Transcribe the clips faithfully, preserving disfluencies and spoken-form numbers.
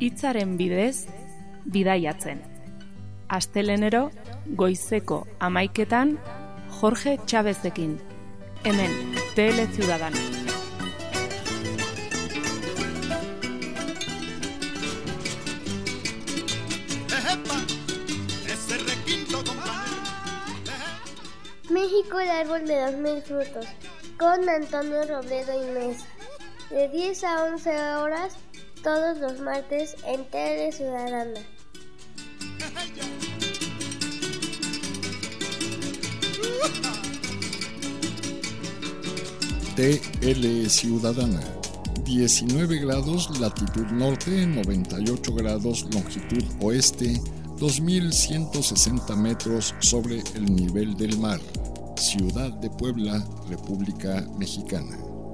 hitzaren bidez bidaiatzen. Astelenero goizeko hamaiketan Jorge Chávezekin, hemen T L Ciudadana. México, el árbol de los mil frutos, con Antonio Robledo Inés, de diez a once horas, todos los martes en T L Ciudadana. T L Ciudadana, diecinueve grados latitud norte, noventa y ocho grados longitud oeste, dos mil ciento sesenta metros sobre el nivel del mar. Ciudad de Puebla, República Mexicana.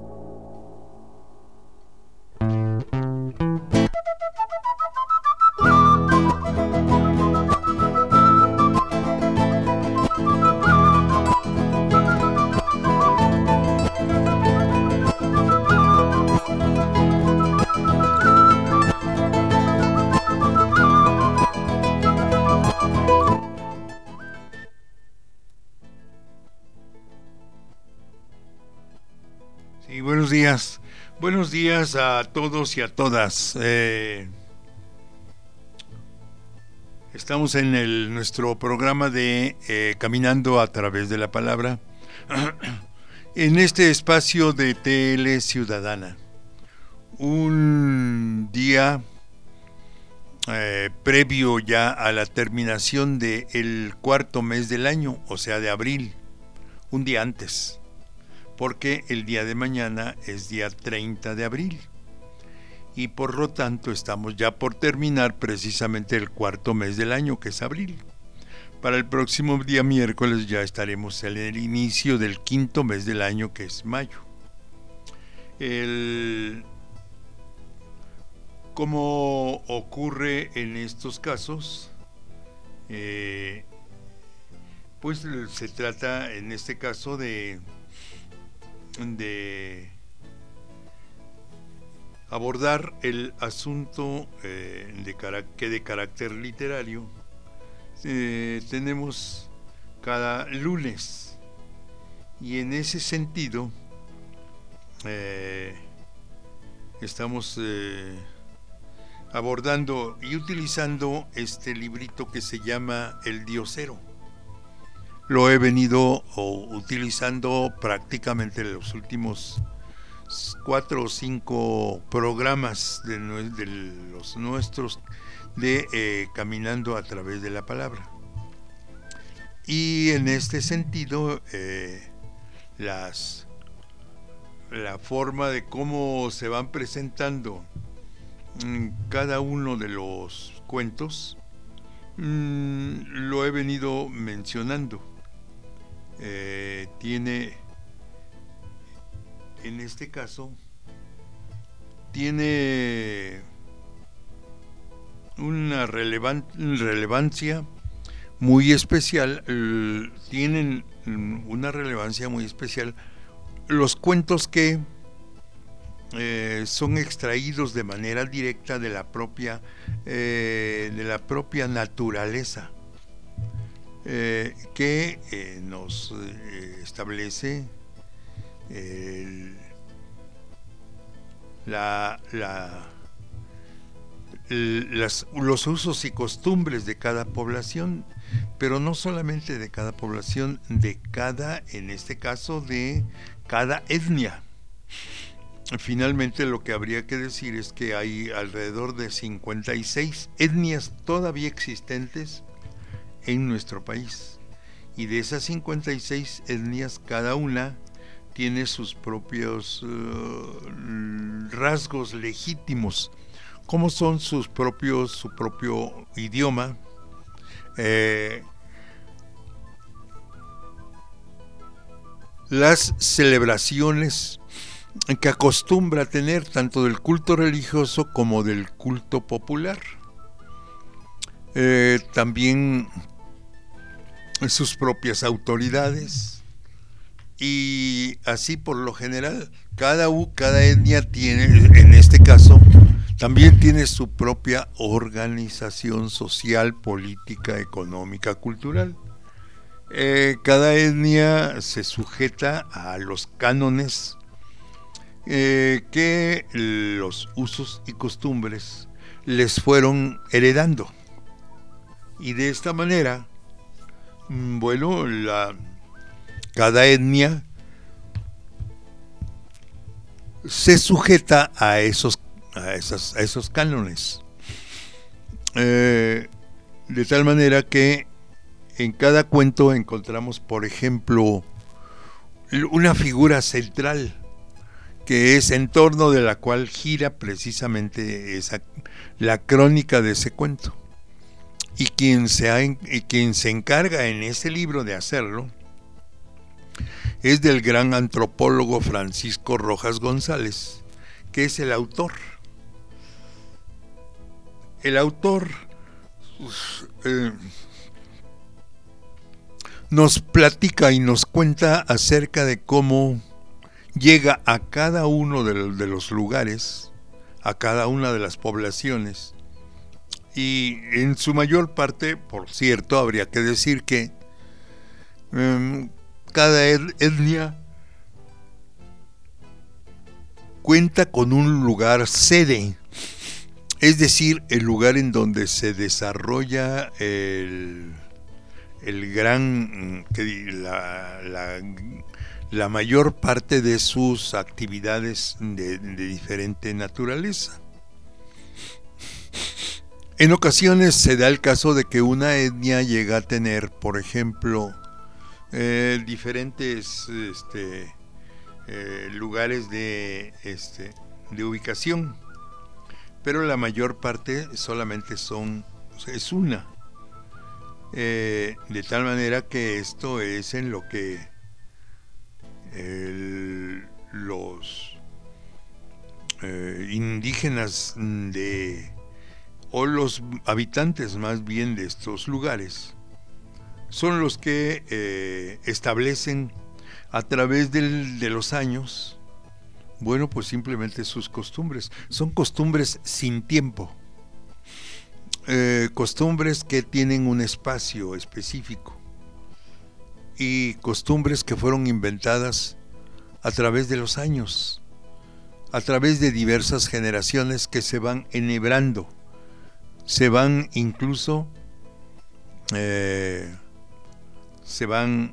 Buenos días, buenos días a todos y a todas. Eh, estamos en el, nuestro programa de eh, Caminando a través de la palabra, en este espacio de T L Ciudadana. Un día eh, previo ya a la terminación del cuarto mes del año, o sea de abril, un día antes, porque el día de mañana es día treinta de abril y por lo tanto estamos ya por terminar precisamente el cuarto mes del año, que es abril. Para el próximo día miércoles ya estaremos en el inicio del quinto mes del año, que es mayo. El... Como ocurre en estos casos, eh, pues se trata en este caso de de abordar el asunto eh, de cara- que de carácter literario eh, tenemos cada lunes, y en ese sentido eh, estamos eh, abordando y utilizando este librito que se llama El Diosero. Lo he venido o, utilizando prácticamente los últimos cuatro o cinco programas de, de los nuestros de eh, Caminando a través de la palabra. Y en este sentido, eh, las, la forma de cómo se van presentando mm, cada uno de los cuentos, mm, lo he venido mencionando. Eh, tiene, en este caso, tiene una relevan- relevancia muy especial, eh, tienen una relevancia muy especial los cuentos que eh, son extraídos de manera directa de la propia, eh, de la propia naturaleza. Eh, que eh, nos eh, establece el, la, la, el, las, los usos y costumbres de cada población, pero no solamente de cada población, de cada, en este caso, de cada etnia. Finalmente, lo que habría que decir es que hay alrededor de cincuenta y seis etnias todavía existentes en nuestro país, y de esas cincuenta y seis etnias, cada una tiene sus propios uh, rasgos legítimos, como son sus propios, su propio idioma, eh, las celebraciones que acostumbra a tener tanto del culto religioso como del culto popular, eh, también sus propias autoridades, y así por lo general cada, cada etnia tiene, en este caso también tiene su propia organización social, política, económica, cultural. Eh, cada etnia se sujeta a los cánones eh, que los usos y costumbres les fueron heredando. Y de esta manera, bueno, la, cada etnia se sujeta a esos, a esas, a esos cánones. Eh, de tal manera que en cada cuento encontramos, por ejemplo, una figura central que es en torno de la cual gira precisamente esa, la crónica de ese cuento. Y quien se, ha, y quien se encarga en ese libro de hacerlo es del gran antropólogo Francisco Rojas González, que es el autor. El autor eh, nos platica y nos cuenta acerca de cómo llega a cada uno de los, de los lugares, a cada una de las poblaciones, y en su mayor parte, por cierto, habría que decir que um, cada etnia cuenta con un lugar sede, es decir, el lugar en donde se desarrolla el, el gran, la, la, la mayor parte de sus actividades de, de diferente naturaleza. En ocasiones se da el caso de que una etnia llega a tener, por ejemplo, eh, diferentes este, eh, lugares de, este, de ubicación, pero la mayor parte solamente son, es una. Eh, de tal manera que esto es en lo que el, los eh, indígenas de o los habitantes más bien de estos lugares son los que eh, establecen a través del, de los años, bueno, pues simplemente sus costumbres. Son costumbres sin tiempo, eh, costumbres que tienen un espacio específico y costumbres que fueron inventadas a través de los años, a través de diversas generaciones que se van enhebrando, se van incluso eh, se van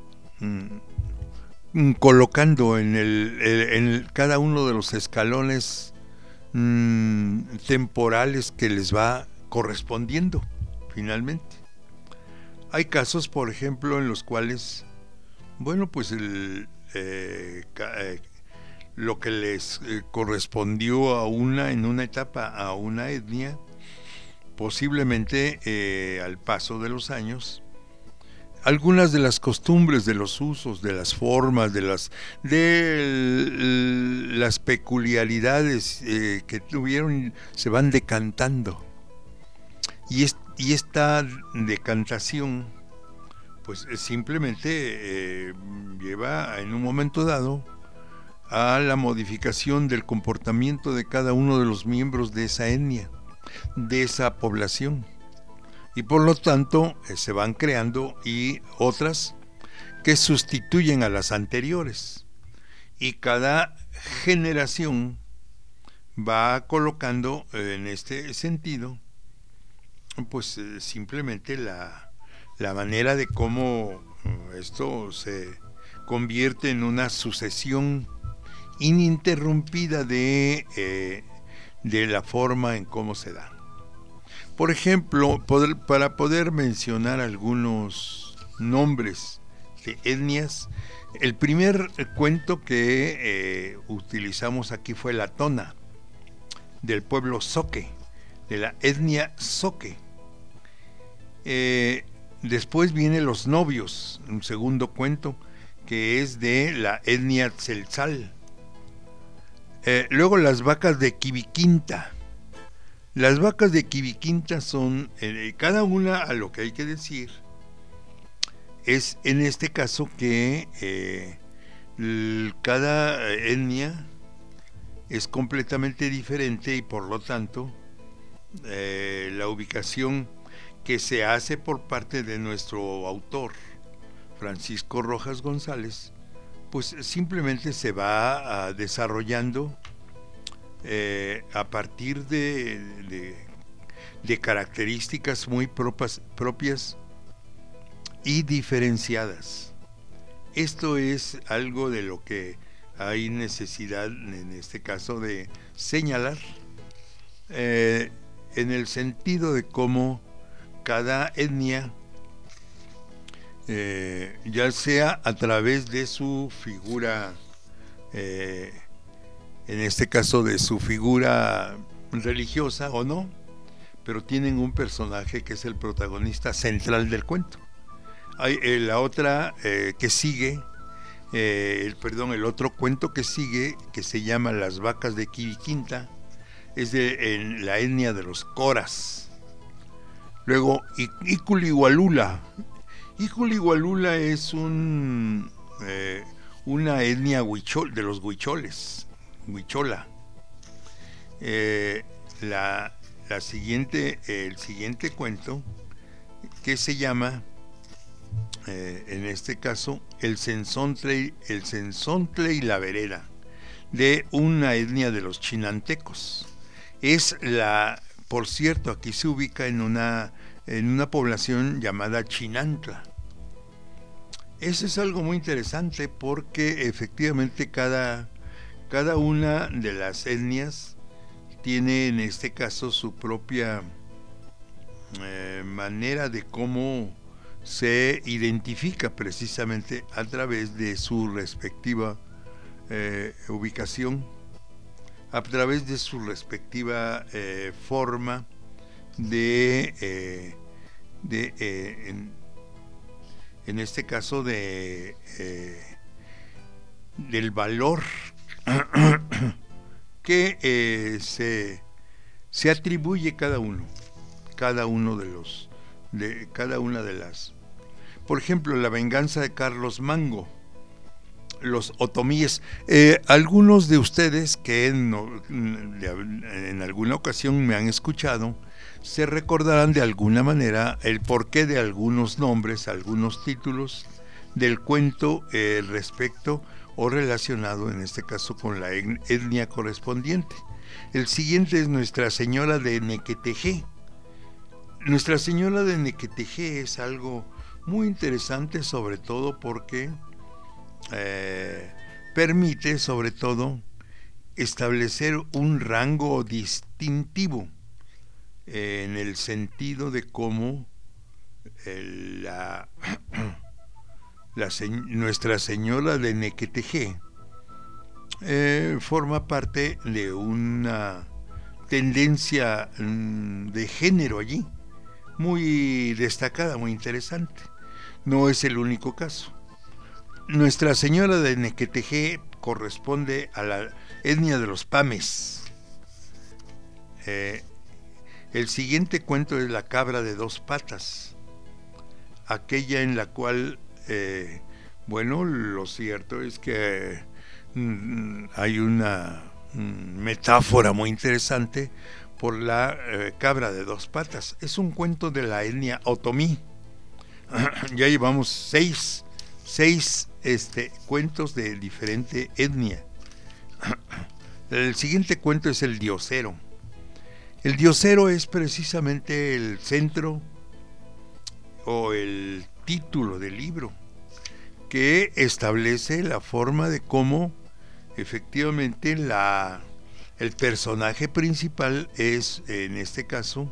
mm, colocando en el, el en el, cada uno de los escalones mm, temporales que les va correspondiendo finalmente. Hay casos, por ejemplo, en los cuales, bueno, pues el, eh, eh, lo que les eh, correspondió a una en una etapa a una etnia, posiblemente eh, al paso de los años, algunas de las costumbres, de los usos, de las formas, de las de las peculiaridades eh, que tuvieron, se van decantando. Y, es, y esta decantación, pues simplemente eh, lleva en un momento dado a la modificación del comportamiento de cada uno de los miembros de esa etnia, de esa población, y por lo tanto eh, se van creando y otras que sustituyen a las anteriores, y cada generación va colocando eh, en este sentido pues eh, simplemente la, la manera de cómo eh, esto se convierte en una sucesión ininterrumpida de eh, de la forma en cómo se da. Por ejemplo, poder, para poder mencionar algunos nombres de etnias, el primer cuento que eh, utilizamos aquí fue la tona, del pueblo Zoque, de la etnia Zoque. Eh, después viene Los Novios, un segundo cuento, que es de la etnia Tzeltal. Eh, luego las vacas de Quibiquinta. Las vacas de Quibiquinta son, eh, cada una, a lo que hay que decir, es en este caso que eh, cada etnia es completamente diferente y por lo tanto eh, la ubicación que se hace por parte de nuestro autor, Francisco Rojas González, pues simplemente se va uh, desarrollando eh, a partir de, de, de características muy propias, propias y diferenciadas. Esto es algo de lo que hay necesidad, en este caso, de señalar, eh, en el sentido de cómo cada etnia, eh, ya sea a través de su figura, eh, en este caso de su figura religiosa o no, pero tienen un personaje que es el protagonista central del cuento. Hay eh, la otra eh, que sigue, eh, el, perdón, el otro cuento que sigue, que se llama Las vacas de Quiriquinta, es de en la etnia de los Coras. Luego, Iculigualula. Iculigualula es un eh, una etnia huichol, de los huicholes, huichola. Eh, la, la siguiente, el siguiente cuento, que se llama, eh, en este caso, el Cenzontle, el Cenzontle y la Vereda, de una etnia de los chinantecos. Es la, por cierto, aquí se ubica en una, en una población llamada Chinantla. Eso es algo muy interesante porque efectivamente cada, cada una de las etnias tiene en este caso su propia eh, manera de cómo se identifica precisamente a través de su respectiva eh, ubicación, a través de su respectiva eh, forma de, eh, de eh, en, en este caso de eh, del valor que eh, se, se atribuye cada uno, cada uno de los, de cada una de las. Por ejemplo, La venganza de Carlos Mango, los otomíes. Eh, algunos de ustedes que en, en alguna ocasión me han escuchado, se recordarán de alguna manera el porqué de algunos nombres, algunos títulos del cuento eh, respecto o relacionado en este caso con la etnia correspondiente. El siguiente es Nuestra Señora de Nequetejé. Nuestra Señora de Nequetejé es algo muy interesante, sobre todo porque eh, permite sobre todo establecer un rango distintivo eh, en el sentido de cómo eh, la, la Nuestra Señora de Nequetejé eh, forma parte de una tendencia mm, de género allí muy destacada, muy interesante. No es el único caso. Nuestra Señora de Nequetejé corresponde a la etnia de los Pames. Eh, el siguiente cuento es La cabra de dos patas, aquella en la cual, eh, bueno, lo cierto es que mm, hay una mm, metáfora muy interesante por la eh, cabra de dos patas. Es un cuento de la etnia otomí. Ya llevamos seis, seis este, cuentos de diferente etnia. El siguiente cuento es El diosero. El diosero es precisamente el centro o el título del libro que establece la forma de cómo efectivamente la, el personaje principal es, en este caso,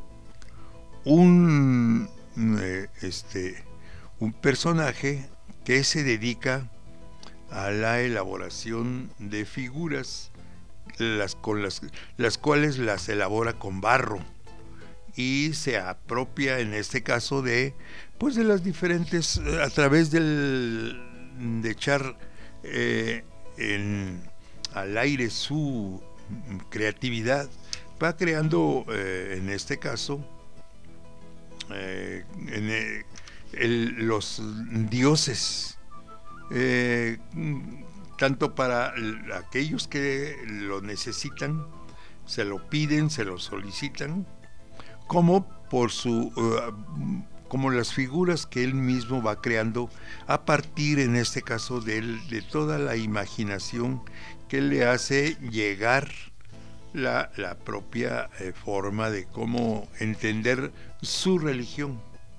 un, este, un personaje que se dedica a la elaboración de figuras, las, con las, las cuales las elabora con barro y se apropia en este caso de pues de las diferentes, a través del de echar eh, en, al aire su creatividad, va creando eh, en este caso eh, en el, el, los dioses, eh, tanto para aquellos que lo necesitan, se lo piden, se lo solicitan, como por su uh, como las figuras que él mismo va creando a partir, en este caso, de, él, de toda la imaginación que le hace llegar la, la propia eh, forma de cómo entender su religión.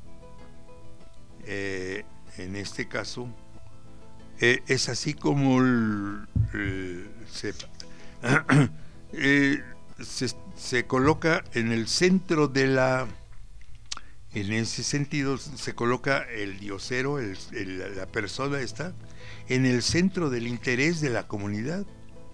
Eh, en este caso, eh, es así como el, el, se, eh, se, se coloca en el centro de la... En ese sentido se coloca el diosero, el, el, la persona está en el centro del interés de la comunidad,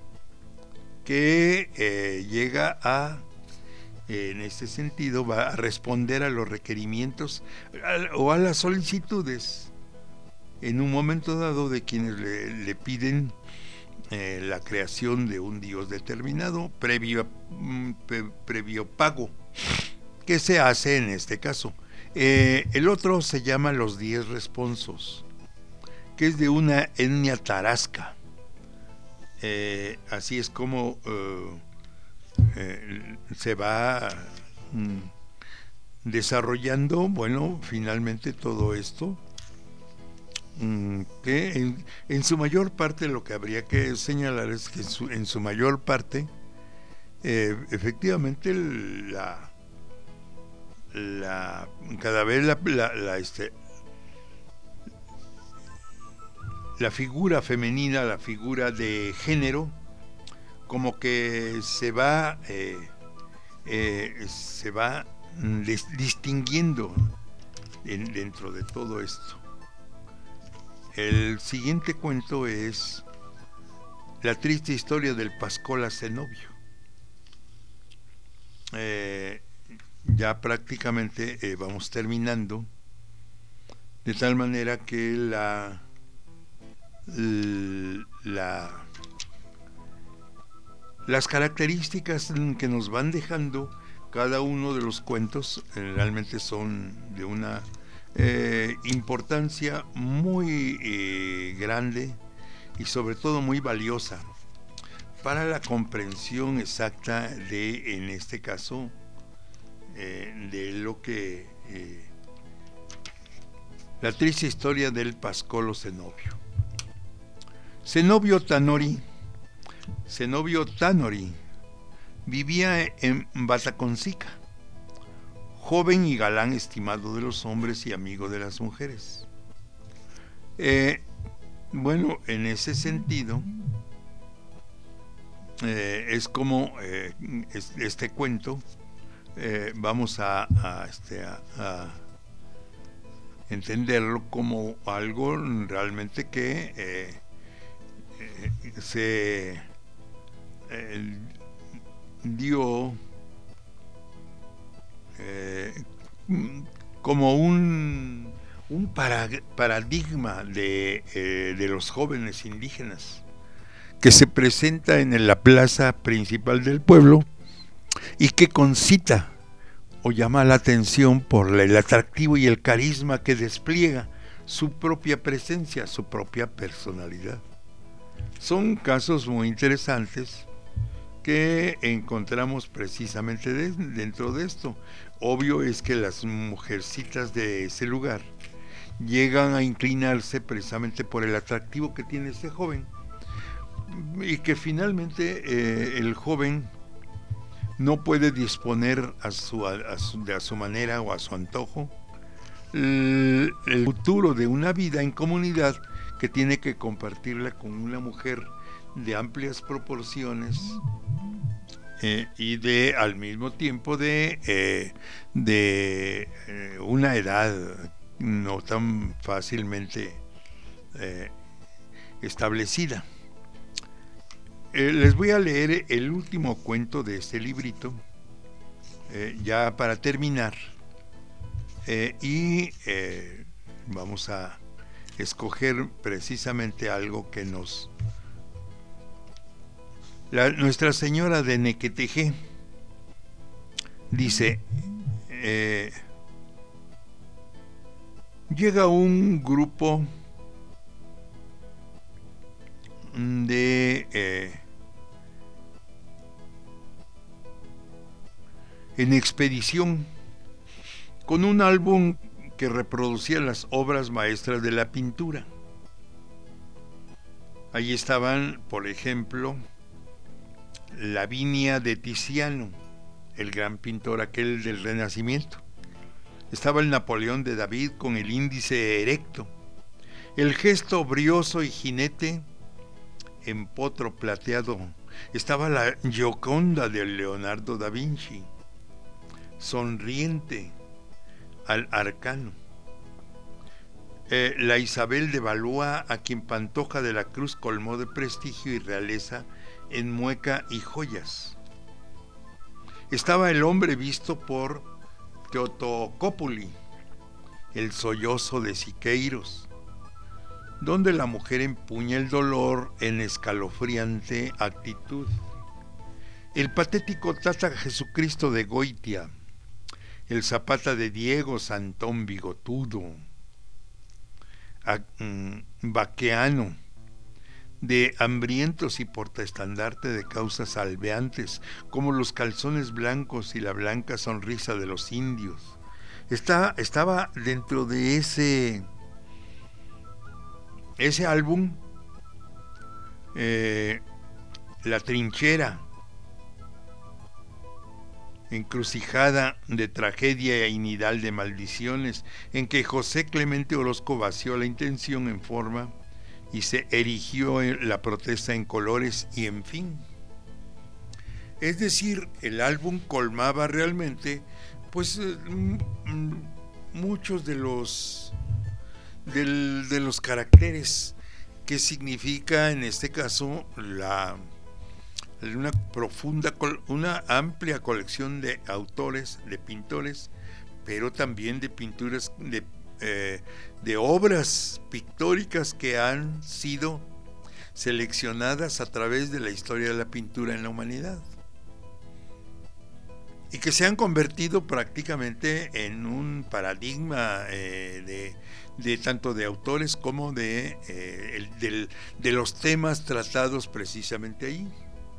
que eh, llega a, eh, en este sentido, va a responder a los requerimientos a, o a las solicitudes en un momento dado de quienes le, le piden eh, la creación de un dios determinado previo, pre, previo pago, que se hace en este caso. Eh, el otro se llama los diez responsos, que es de una etnia tarasca. Eh, así es como uh, eh, se va mm, desarrollando, bueno, finalmente todo esto, mm, que en, en su mayor parte, lo que habría que señalar es que en su, en su mayor parte, eh, efectivamente la La, cada vez la, la, la, este, la figura femenina, la figura de género, como que se va eh, eh, se va dis, distinguiendo en, dentro de todo esto. El siguiente cuento es la triste historia del Pascola Zenobio. Eh, ya prácticamente eh, vamos terminando, de tal manera que la, la las características que nos van dejando cada uno de los cuentos eh, realmente son de una eh, importancia muy eh, grande y sobre todo muy valiosa para la comprensión exacta de, en este caso, Eh, de lo que eh, la triste historia del Pascolo Zenobio. Zenobio Tanori Zenobio Tanori vivía en Bataconsica, joven y galán estimado de los hombres y amigo de las mujeres. Eh, bueno, en ese sentido eh, es como eh, es, este cuento Eh, vamos a, a, este, a, a entenderlo como algo realmente que eh, eh, se eh, dio eh, como un, un para, paradigma de, eh, de los jóvenes indígenas que se presenta en la plaza principal del pueblo y que concita o llama la atención por el atractivo y el carisma que despliega su propia presencia, su propia personalidad. Son casos muy interesantes que encontramos precisamente de, dentro de esto. Obvio es que las mujercitas de ese lugar llegan a inclinarse precisamente por el atractivo que tiene ese joven, y que finalmente eh, el joven no puede disponer a su, a, su, a su manera o a su antojo el, el futuro de una vida en comunidad que tiene que compartirla con una mujer de amplias proporciones eh, y de al mismo tiempo de, eh, de eh, una edad no tan fácilmente eh, establecida. Eh, les voy a leer el último cuento de este librito, eh, ya para terminar, eh, y eh, vamos a escoger precisamente algo que nos... La, Nuestra Señora de Nequetejé dice, eh, llega un grupo en expedición con un álbum que reproducía las obras maestras de la pintura. Allí estaban, por ejemplo, Lavinia de Tiziano, el gran pintor aquel del Renacimiento. Estaba el Napoleón de David con el índice erecto, el gesto brioso y jinete en potro plateado. Estaba la Gioconda de Leonardo da Vinci, sonriente al arcano. Eh, la Isabel de Valois, a quien Pantoja de la Cruz colmó de prestigio y realeza en mueca y joyas. Estaba el hombre visto por Teotocópuli, el sollozo de Siqueiros, donde la mujer empuña el dolor en escalofriante actitud. El patético Tata Jesucristo de Goitia, el Zapata de Diego Santón Bigotudo, a, um, Baqueano, de hambrientos y portaestandarte de causas albeantes, como los calzones blancos y la blanca sonrisa de los indios. Está, estaba dentro de ese, ese álbum eh, La Trinchera, encrucijada de tragedia e nidal de maldiciones, en que José Clemente Orozco vació la intención en forma y se erigió la protesta en colores y en fin. Es decir, el álbum colmaba realmente pues eh, m- muchos de los del, de los caracteres que significa en este caso la una profunda, una amplia colección de autores, de pintores, pero también de pinturas, de, eh, de obras pictóricas que han sido seleccionadas a través de la historia de la pintura en la humanidad y que se han convertido prácticamente en un paradigma eh, de, de tanto de autores como de, eh, el, del, de los temas tratados precisamente ahí.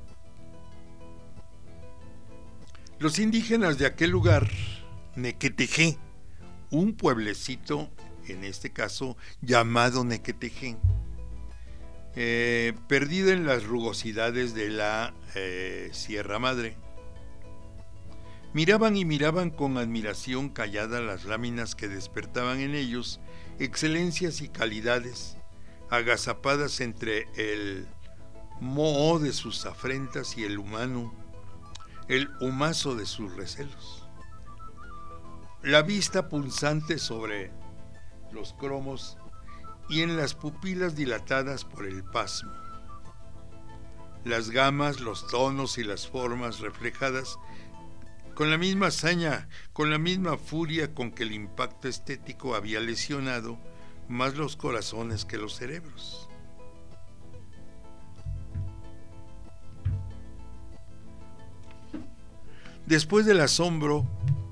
Los indígenas de aquel lugar, Nequetejé, un pueblecito, en este caso llamado Nequetejé, eh, perdido en las rugosidades de la eh, Sierra Madre, miraban y miraban con admiración callada las láminas que despertaban en ellos excelencias y calidades, agazapadas entre el moho de sus afrentas y el humano, el humazo de sus recelos. La vista punzante sobre los cromos y en las pupilas dilatadas por el pasmo. Las gamas, los tonos y las formas reflejadas con la misma hazaña, con la misma furia con que el impacto estético había lesionado más los corazones que los cerebros. Después del asombro,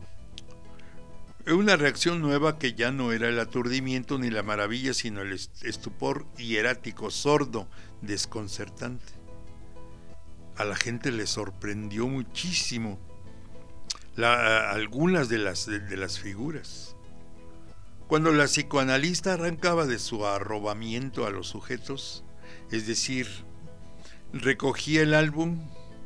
una reacción nueva que ya no era el aturdimiento ni la maravilla, sino el estupor hierático, sordo, desconcertante. A la gente le sorprendió muchísimo la, algunas de las, de, de las figuras. Cuando la psicoanalista arrancaba de su arrobamiento a los sujetos, es decir, recogía el álbum,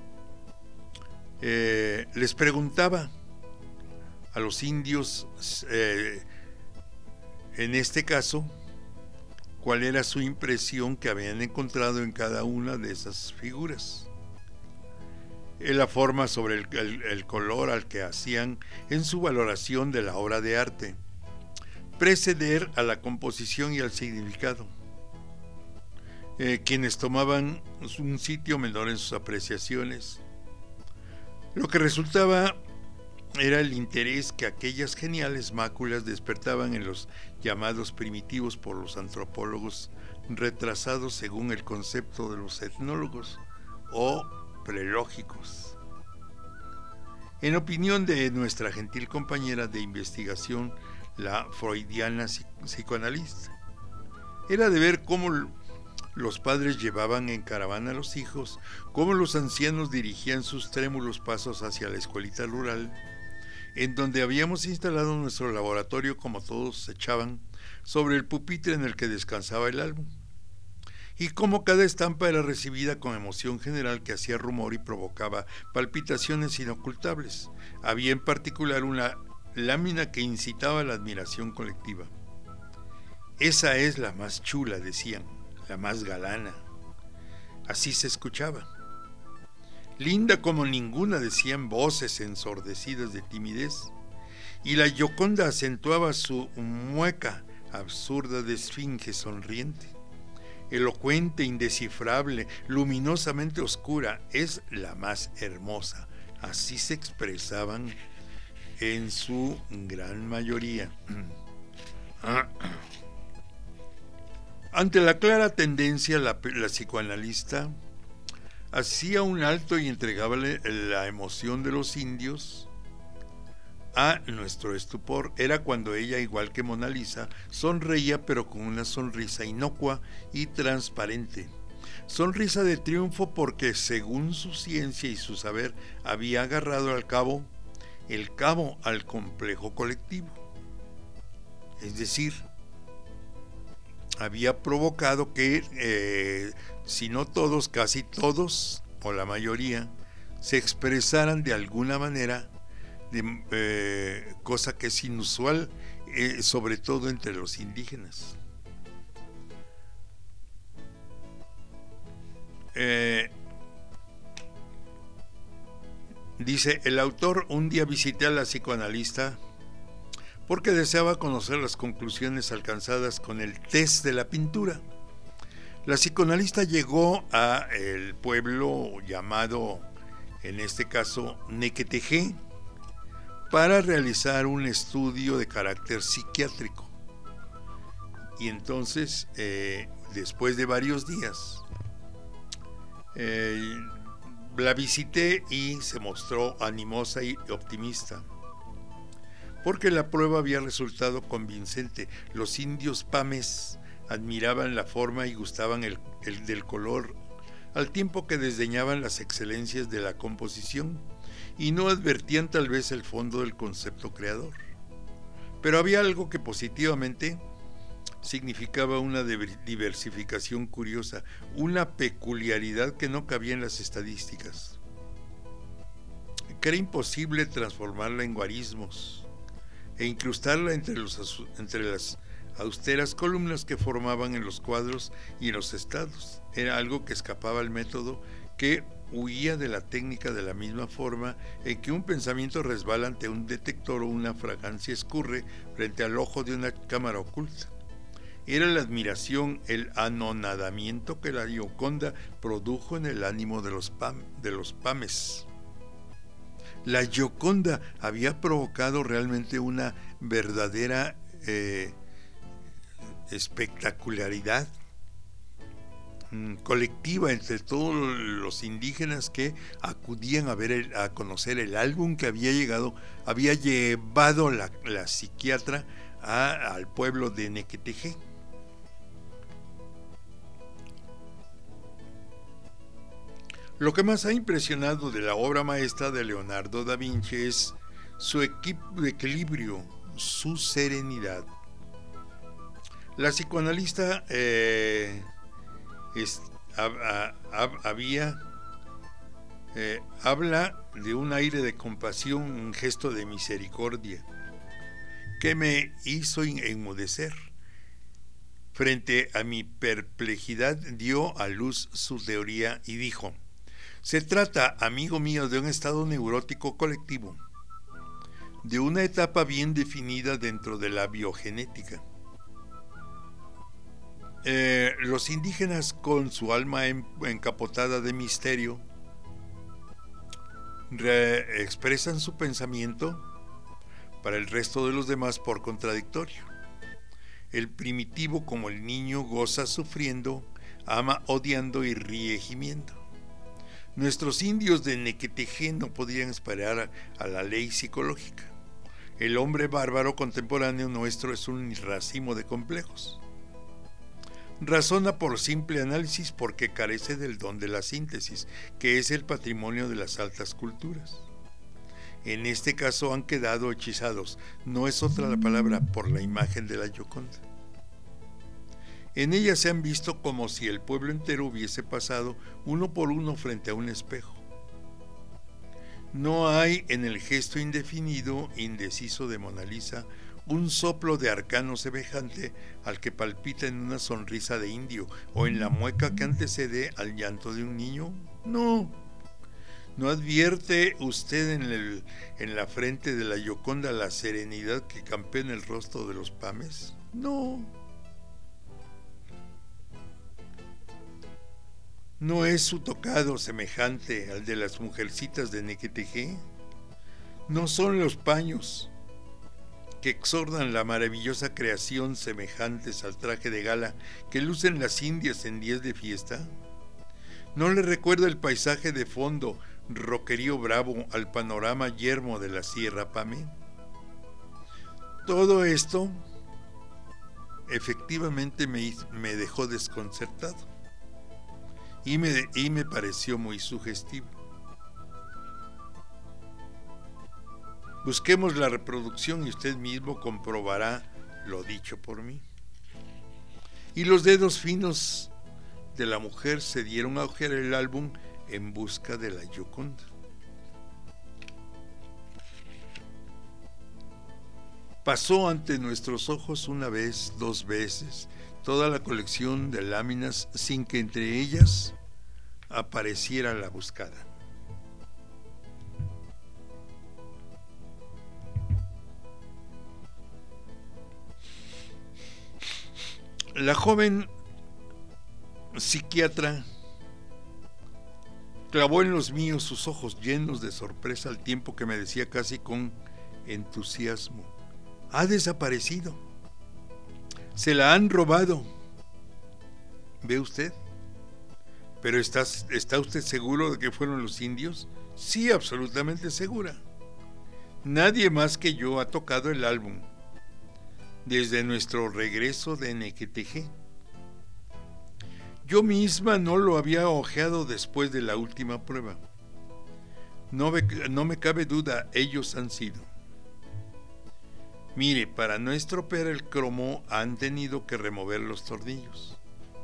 Eh, les preguntaba a los indios, eh, en este caso, cuál era su impresión que habían encontrado en cada una de esas figuras, en la forma sobre el, el, el color al que hacían en su valoración de la obra de arte, preceder a la composición y al significado. Eh, quienes tomaban un sitio menor en sus apreciaciones, lo que resultaba era el interés que aquellas geniales máculas despertaban en los llamados primitivos por los antropólogos, retrasados según el concepto de los etnólogos o prelógicos. En opinión de nuestra gentil compañera de investigación, la freudiana psicoanalista, era de ver cómo Los padres llevaban en caravana a los hijos, como los ancianos dirigían sus trémulos pasos hacia la escuelita rural, en donde habíamos instalado nuestro laboratorio, como todos se echaban sobre el pupitre en el que descansaba el álbum, y como cada estampa era recibida con emoción general que hacía rumor y provocaba palpitaciones inocultables. Había en particular una lámina que incitaba a la admiración colectiva. Esa es la más chula, decían, la más galana. Así se escuchaba. Linda como ninguna, decían voces ensordecidas de timidez, y la Gioconda acentuaba su mueca absurda de esfinge sonriente. Elocuente, indescifrable, luminosamente oscura, es la más hermosa. Así se expresaban en su gran mayoría. Ante la clara tendencia, la, la psicoanalista hacía un alto y entregaba la emoción de los indios a nuestro estupor. Era cuando ella, igual que Mona Lisa, sonreía, pero con una sonrisa inocua y transparente. Sonrisa de triunfo porque, según su ciencia y su saber, había agarrado al cabo, el cabo al complejo colectivo. Es decir, había provocado que, eh, si no todos, casi todos, o la mayoría, se expresaran de alguna manera, de, eh, cosa que es inusual, eh, sobre todo entre los indígenas. Eh, dice el autor: un día visité a la psicoanalista porque deseaba conocer las conclusiones alcanzadas con el test de la pintura. La psicoanalista llegó a el pueblo llamado, en este caso, Nequetejé, para realizar un estudio de carácter psiquiátrico. Y entonces, eh, después de varios días, eh, la visité y se mostró animosa y optimista, porque la prueba había resultado convincente. Los indios pames admiraban la forma y gustaban el, el del color, al tiempo que desdeñaban las excelencias de la composición y no advertían tal vez el fondo del concepto creador. Pero había algo que positivamente significaba una diversificación curiosa, una peculiaridad que no cabía en las estadísticas, que era imposible transformarla en guarismos e incrustarla entre, los, entre las austeras columnas que formaban en los cuadros y en los estados. Era algo que escapaba al método, que huía de la técnica, de la misma forma en que un pensamiento resbala ante un detector o una fragancia escurre frente al ojo de una cámara oculta. Era la admiración, el anonadamiento que la Gioconda produjo en el ánimo de los, pam, de los pames. La Gioconda había provocado realmente una verdadera eh, espectacularidad mm, colectiva entre todos los indígenas que acudían a ver el, a conocer el álbum que había llegado, había llevado la, la psiquiatra a, al pueblo de Nequetejé. Lo que más ha impresionado de la obra maestra de Leonardo da Vinci es su equilibrio, su serenidad. La psicoanalista eh, es, a, a, a, había, eh, habla de un aire de compasión, un gesto de misericordia que me hizo enmudecer. Frente a mi perplejidad dio a luz su teoría y dijo: se trata, amigo mío, de un estado neurótico colectivo, de una etapa bien definida dentro de la biogenética. Eh, los indígenas, con su alma en, encapotada de misterio, re- expresan su pensamiento para el resto de los demás por contradictorio. El primitivo, como el niño, goza sufriendo, ama odiando y ríe gimiendo. Nuestros indios de Nequetejé no podían esperar a, a la ley psicológica. El hombre bárbaro contemporáneo nuestro es un racimo de complejos. razona por simple análisis porque carece del don de la síntesis, que es el patrimonio de las altas culturas. En este caso han quedado hechizados, no es otra la palabra, por la imagen de la Gioconda. En ella se han visto como si el pueblo entero hubiese pasado uno por uno frente a un espejo. No hay en el gesto indefinido, indeciso de Mona Lisa, un soplo de arcano semejante al que palpita en una sonrisa de indio o en la mueca que antecede al llanto de un niño. No. ¿No advierte usted en, el, en la frente de la Gioconda la serenidad que campea en el rostro de los pames? No. ¿No es su tocado semejante al de las mujercitas de Nequetejé? ¿No son los paños que exordan la maravillosa creación semejantes al traje de gala que lucen las indias en días de fiesta? ¿No le recuerda el paisaje de fondo, roquerío bravo, al panorama yermo de la Sierra Pame? Todo esto efectivamente me, me dejó desconcertado y me, y me pareció muy sugestivo. Busquemos la reproducción y usted mismo comprobará lo dicho por mí. Y los dedos finos de la mujer se dieron a hojear el álbum en busca de la Gioconda. Pasó ante nuestros ojos una vez, dos veces, toda la colección de láminas sin que entre ellas apareciera la buscada. La joven psiquiatra clavó en los míos sus ojos llenos de sorpresa al tiempo que me decía casi con entusiasmo: ha desaparecido, se la han robado. ¿Ve usted? ¿Pero está, está usted seguro de que fueron los indios? Sí, absolutamente segura. Nadie más que yo ha tocado el álbum desde nuestro regreso de Nequetejé. Yo misma no lo había hojeado después de la última prueba. No me, no me cabe duda, ellos han sido. Mire, para no estropear el cromo han tenido que remover los tornillos.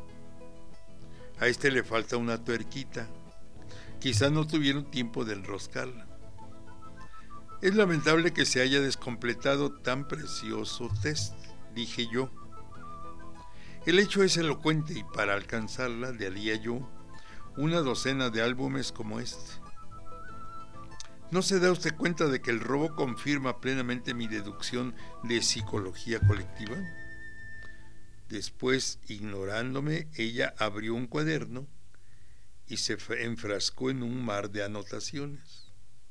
A este le falta una tuerquita. Quizá no tuvieron tiempo de enroscarla. Es lamentable que se haya descompletado tan precioso test, dije yo. El hecho es elocuente y para alcanzarla le haría yo una docena de álbumes como este. ¿No se da usted cuenta de que el robo confirma plenamente mi deducción de psicología colectiva? Después, ignorándome, ella abrió un cuaderno y se enfrascó en un mar de anotaciones.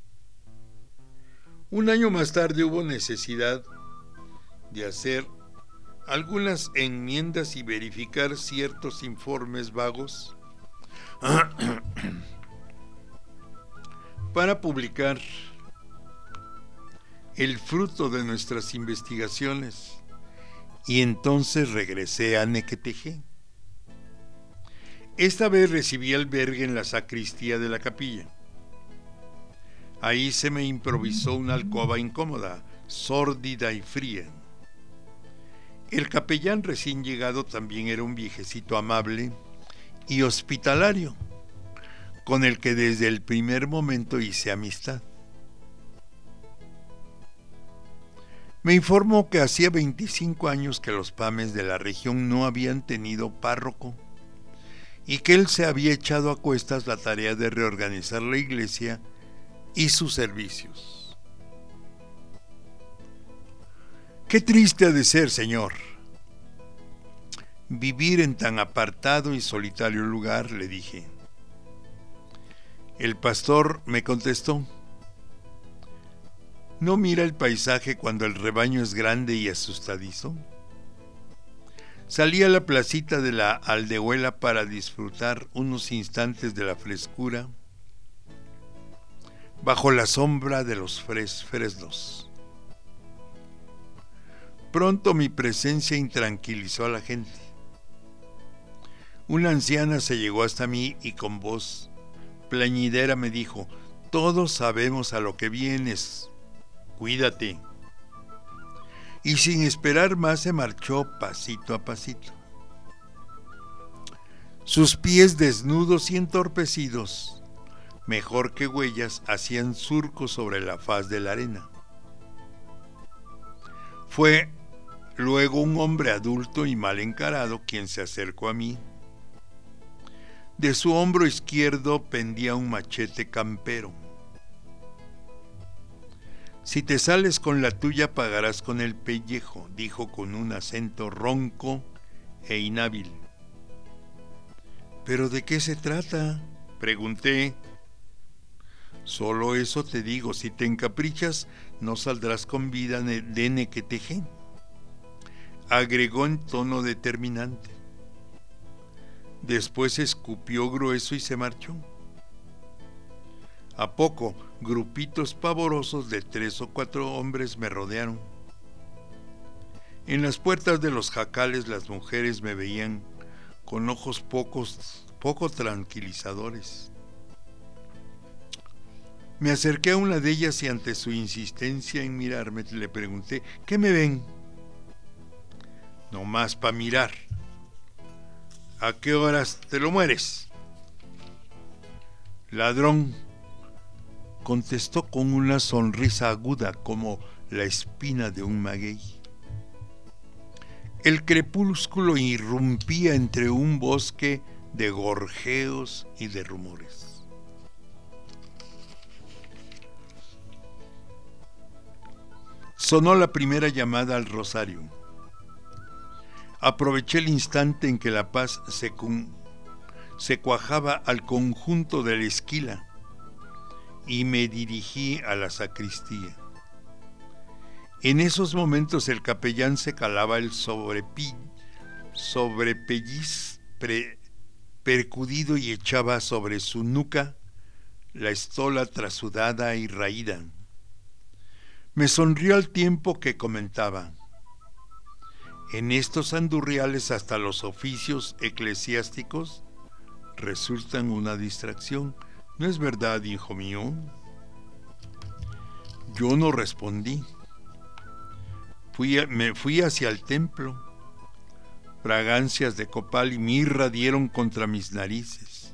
Un año más tarde hubo necesidad de hacer algunas enmiendas y verificar ciertos informes vagos para publicar el fruto de nuestras investigaciones, y entonces regresé a Nequetejé. Esta vez recibí albergue en la sacristía de la capilla. Ahí se me improvisó una alcoba incómoda, sórdida y fría. El capellán recién llegado también era un viejecito amable y hospitalario, con el que desde el primer momento hice amistad. Me informó que hacía veinticinco años que los pames de la región no habían tenido párroco y que él se había echado a cuestas la tarea de reorganizar la iglesia y sus servicios. Qué triste ha de ser, señor, vivir en tan apartado y solitario lugar, le dije. El pastor me contestó: ¿no mira el paisaje cuando el rebaño es grande y asustadizo? Salí a la placita de la aldehuela para disfrutar unos instantes de la frescura bajo la sombra de los fres- fresnos. Pronto mi presencia intranquilizó a la gente. Una anciana se llegó hasta mí y con voz plañidera me dijo: todos sabemos a lo que vienes, cuídate. Y sin esperar más se marchó pasito a pasito. Sus pies desnudos y entorpecidos, mejor que huellas, hacían surcos sobre la faz de la arena. Fue luego un hombre adulto y mal encarado quien se acercó a mí. De su hombro izquierdo pendía un machete campero. Si te sales con la tuya pagarás con el pellejo, dijo con un acento ronco e inhábil. ¿Pero de qué se trata?, pregunté. Solo eso te digo, si te encaprichas no saldrás con vida de Nequeteje, agregó en tono determinante. Después escupió grueso y se marchó. A poco, grupitos pavorosos de tres o cuatro hombres me rodearon. En las puertas de los jacales las mujeres me veían con ojos pocos, poco tranquilizadores. Me acerqué a una de ellas y ante su insistencia en mirarme le pregunté: ¿qué me ven? No más pa' mirar. ¿A qué horas te lo mueres? Ladrón, contestó con una sonrisa aguda como la espina de un maguey. El crepúsculo irrumpía entre un bosque de gorjeos y de rumores. Sonó la primera llamada al rosario. Aproveché el instante en que la paz se, cu- se cuajaba al conjunto de la esquila y me dirigí a la sacristía. En esos momentos el capellán se calaba el sobrepi- sobrepelliz pre- percudido y echaba sobre su nuca la estola trasudada y raída. Me sonrió al tiempo que comentaba: en estos andurriales hasta los oficios eclesiásticos resultan una distracción. ¿No es verdad, hijo mío? Yo no respondí. Fui a, me fui hacia el templo. Fragancias de copal y mirra dieron contra mis narices.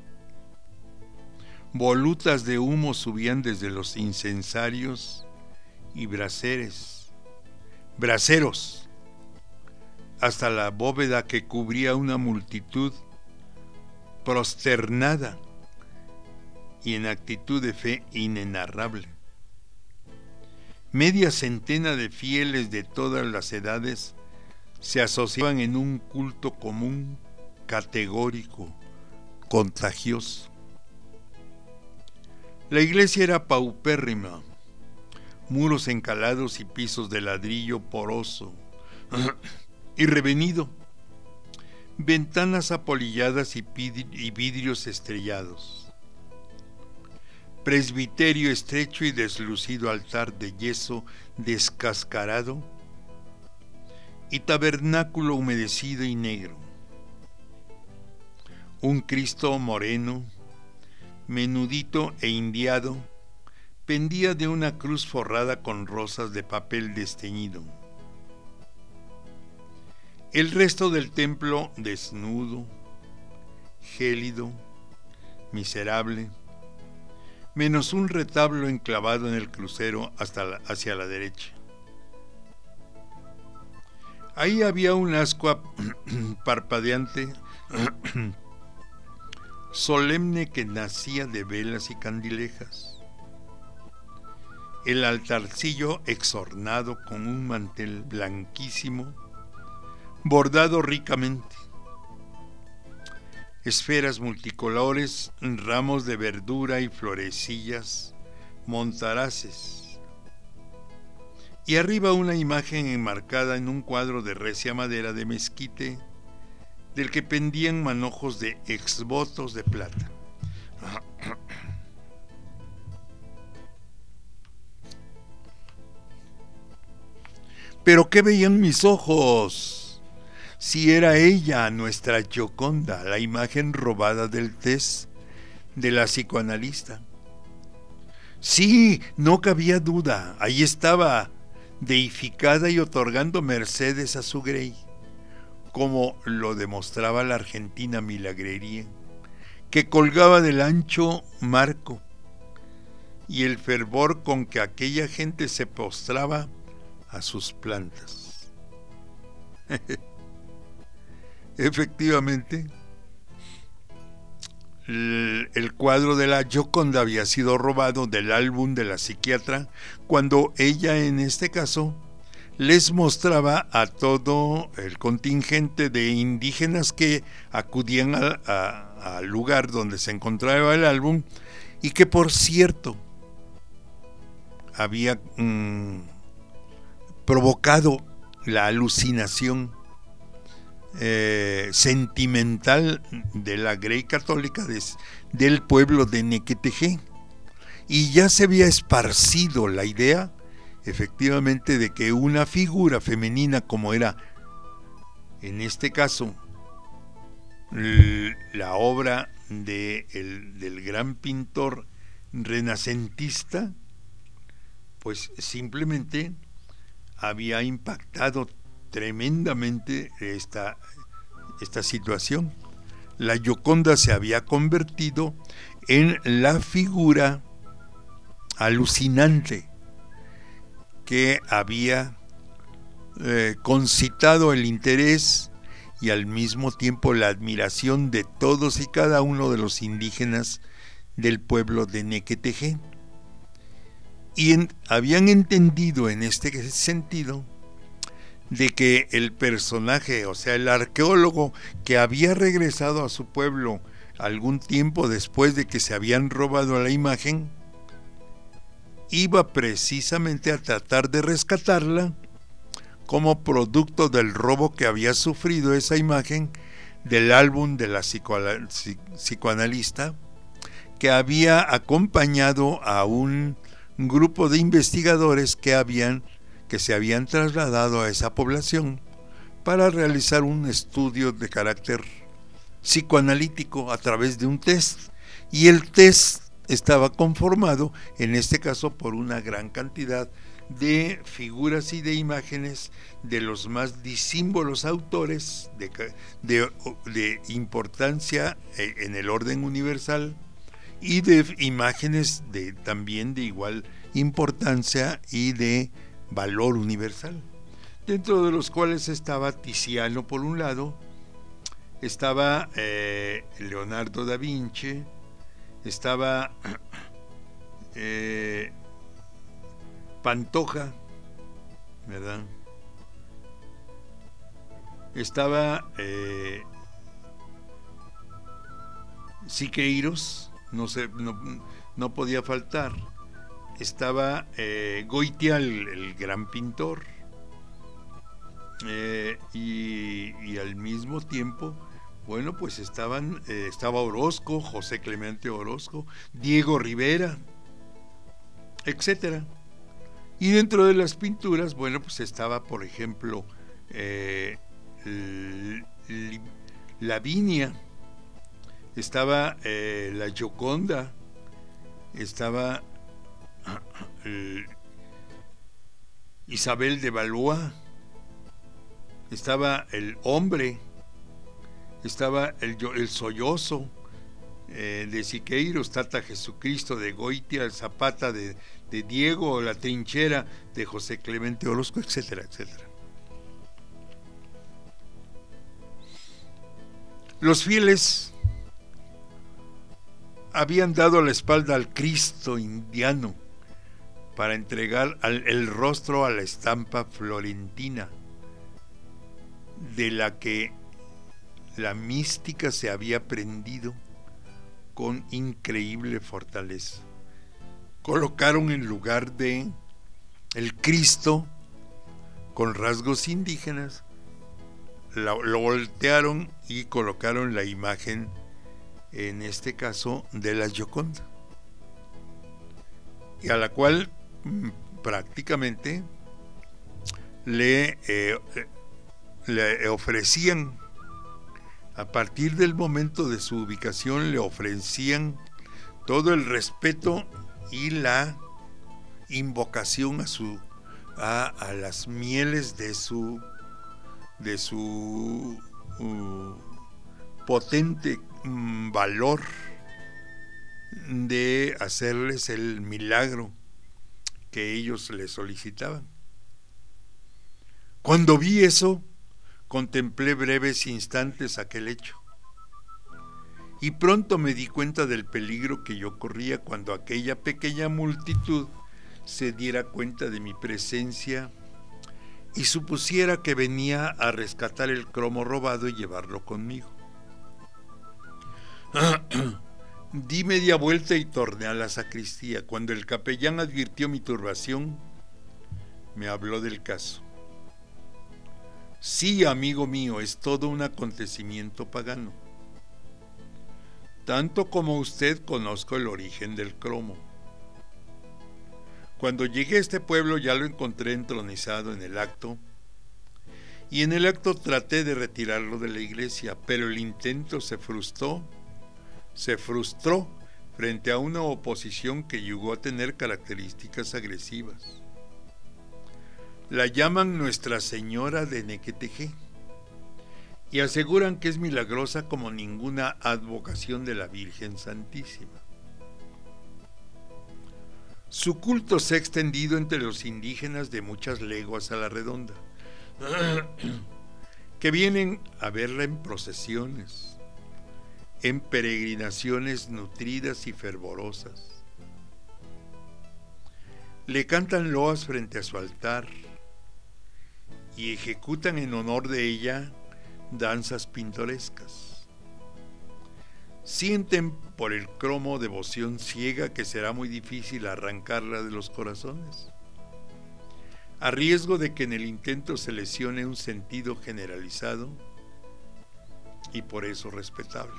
Volutas de humo subían desde los incensarios y braseres, braseros, hasta la bóveda que cubría una multitud prosternada y en actitud de fe inenarrable. Media centena de fieles de todas las edades se asociaban en un culto común, categórico, contagioso. La iglesia era paupérrima, muros encalados y pisos de ladrillo poroso y revenido, ventanas apolilladas y vidrios estrellados, presbiterio estrecho y deslucido altar de yeso descascarado y tabernáculo humedecido y negro. Un Cristo moreno, menudito e indiado, pendía de una cruz forrada con rosas de papel desteñido. El resto del templo desnudo, gélido, miserable, menos un retablo enclavado en el crucero hasta la, hacia la derecha. Ahí había un ascua parpadeante, solemne, que nacía de velas y candilejas. El altarcillo exornado con un mantel blanquísimo, bordado ricamente. Esferas multicolores, ramos de verdura y florecillas montaraces. Y arriba una imagen enmarcada en un cuadro de recia madera de mezquite, del que pendían manojos de exvotos de plata. ¿Pero qué veían mis ojos? si era ella nuestra Gioconda, la imagen robada del test de la psicoanalista. Sí, no cabía duda, ahí estaba, deificada y otorgando mercedes a su Grey, como lo demostraba la argentina milagrería, que colgaba del ancho marco, y el fervor con que aquella gente se postraba a sus plantas. Efectivamente, el, el cuadro de la Gioconda había sido robado del álbum de la psiquiatra, cuando ella, en este caso, les mostraba a todo el contingente de indígenas que acudían a, a, al lugar donde se encontraba el álbum, y que, por cierto, había mmm, provocado la alucinación eh, sentimental de la Grey católica de, del pueblo de Nequetejé, y ya se había esparcido la idea, efectivamente, de que una figura femenina, como era en este caso la obra de el, del gran pintor renacentista, pues simplemente había impactado tremendamente esta, esta situación. La Gioconda se había convertido en la figura alucinante que había eh, concitado el interés y al mismo tiempo la admiración de todos y cada uno de los indígenas del pueblo de Nequetejé. Y en, habían entendido en este sentido de que el personaje, o sea, el arqueólogo que había regresado a su pueblo algún tiempo después de que se habían robado la imagen, iba precisamente a tratar de rescatarla como producto del robo que había sufrido esa imagen del álbum de la psicoanalista, que había acompañado a un grupo de investigadores que habían que se habían trasladado a esa población para realizar un estudio de carácter psicoanalítico a través de un test, y el test estaba conformado en este caso por una gran cantidad de figuras y de imágenes de los más disímbolos autores de, de, de importancia en el orden universal, y de imágenes de, también de igual importancia y de valor universal, dentro de los cuales estaba Tiziano por un lado, estaba eh, Leonardo da Vinci, estaba eh, Pantoja, ¿verdad? Estaba eh, Siqueiros, no, sé, no, no podía faltar. Estaba eh, Goitia, el, el gran pintor, eh, y, y al mismo tiempo, bueno, pues estaban, eh, estaba Orozco, José Clemente Orozco, Diego Rivera, etcétera. Y dentro de las pinturas, bueno, pues estaba, por ejemplo, eh, Lavinia, estaba eh, la Gioconda, estaba eh, Isabel de Valois, estaba el hombre, estaba el, el sollozo eh, de Siqueiros, Tata Jesucristo de Goitia, el Zapata de, de Diego, la trinchera de José Clemente Orozco, etcétera, etcétera. Los fieles habían dado la espalda al Cristo indiano para entregar al, el rostro a la estampa florentina, de la que la mística se había prendido con increíble fortaleza. Colocaron en lugar de el Cristo con rasgos indígenas, lo, lo voltearon y colocaron la imagen, en este caso, de la Gioconda, y a la cual m, prácticamente le eh, le ofrecían, a partir del momento de su ubicación, le ofrecían todo el respeto y la invocación a su a, a las mieles de su de su uh, potente um, valor de hacerles el milagro que ellos le solicitaban. Cuando vi eso, contemplé breves instantes aquel hecho, y pronto me di cuenta del peligro que yo corría cuando aquella pequeña multitud se diera cuenta de mi presencia y supusiera que venía a rescatar el cromo robado y llevarlo conmigo. Di media vuelta y torné a la sacristía. Cuando el capellán advirtió mi turbación, me habló del caso. Sí, amigo mío, es todo un acontecimiento pagano. Tanto como usted conozco el origen del cromo. Cuando llegué a este pueblo ya lo encontré entronizado en el acto, y en el acto traté de retirarlo de la iglesia, pero el intento se frustró, se frustró frente a una oposición que llegó a tener características agresivas. La llaman Nuestra Señora de Nequetejé y aseguran que es milagrosa como ninguna advocación de la Virgen Santísima. Su culto se ha extendido entre los indígenas de muchas leguas a la redonda, que vienen a verla en procesiones, en peregrinaciones nutridas y fervorosas. Le cantan loas frente a su altar y ejecutan en honor de ella danzas pintorescas. Sienten por el cromo devoción ciega que será muy difícil arrancarla de los corazones, a riesgo de que en el intento se lesione un sentido generalizado y por eso respetable.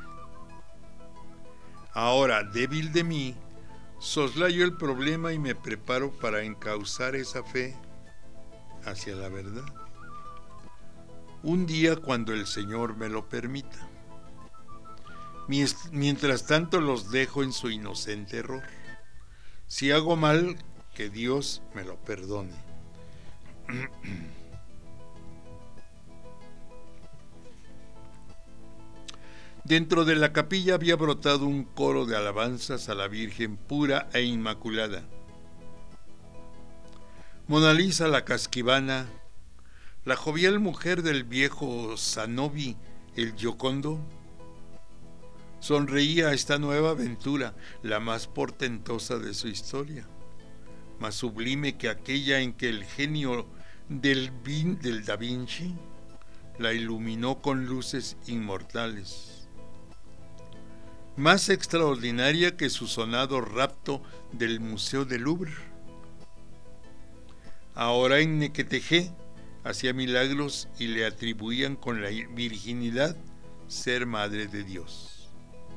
Ahora, débil de mí, soslayo el problema y me preparo para encauzar esa fe hacia la verdad. Un día cuando el Señor me lo permita. Mientras tanto los dejo en su inocente error. Si hago mal, que Dios me lo perdone. Dentro de la capilla había brotado un coro de alabanzas a la Virgen pura e inmaculada. Mona Lisa la casquivana, la jovial mujer del viejo Zanobi el Giocondo, sonreía a esta nueva aventura, la más portentosa de su historia, más sublime que aquella en que el genio del, Vin, del Da Vinci la iluminó con luces inmortales, más extraordinaria que su sonado rapto del Museo del Louvre. Ahora en Nequetejé hacía milagros y le atribuían con la virginidad ser madre de Dios.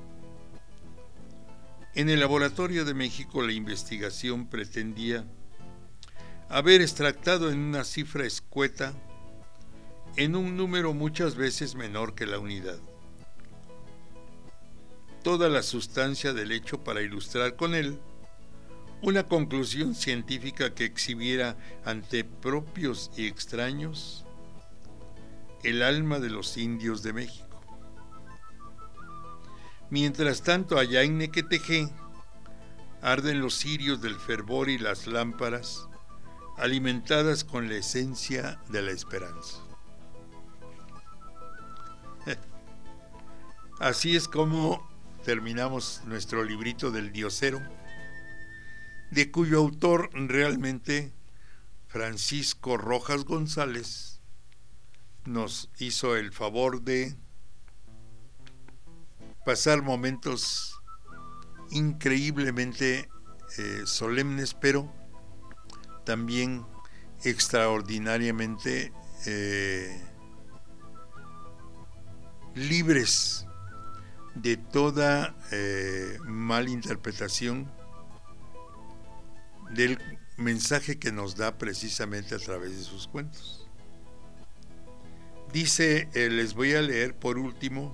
En el laboratorio de México la investigación pretendía haber extractado en una cifra escueta, en un número muchas veces menor que la unidad, toda la sustancia del hecho para ilustrar con él una conclusión científica que exhibiera ante propios y extraños el alma de los indios de México. Mientras tanto, allá en Nequetejé arden los cirios del fervor y las lámparas alimentadas con la esencia de la esperanza. Así es como terminamos nuestro librito del Diosero, de cuyo autor realmente Francisco Rojas González nos hizo el favor de pasar momentos increíblemente eh, solemnes, pero también extraordinariamente eh, libres de toda eh, malinterpretación del mensaje que nos da precisamente a través de sus cuentos. Dice, eh, les voy a leer por último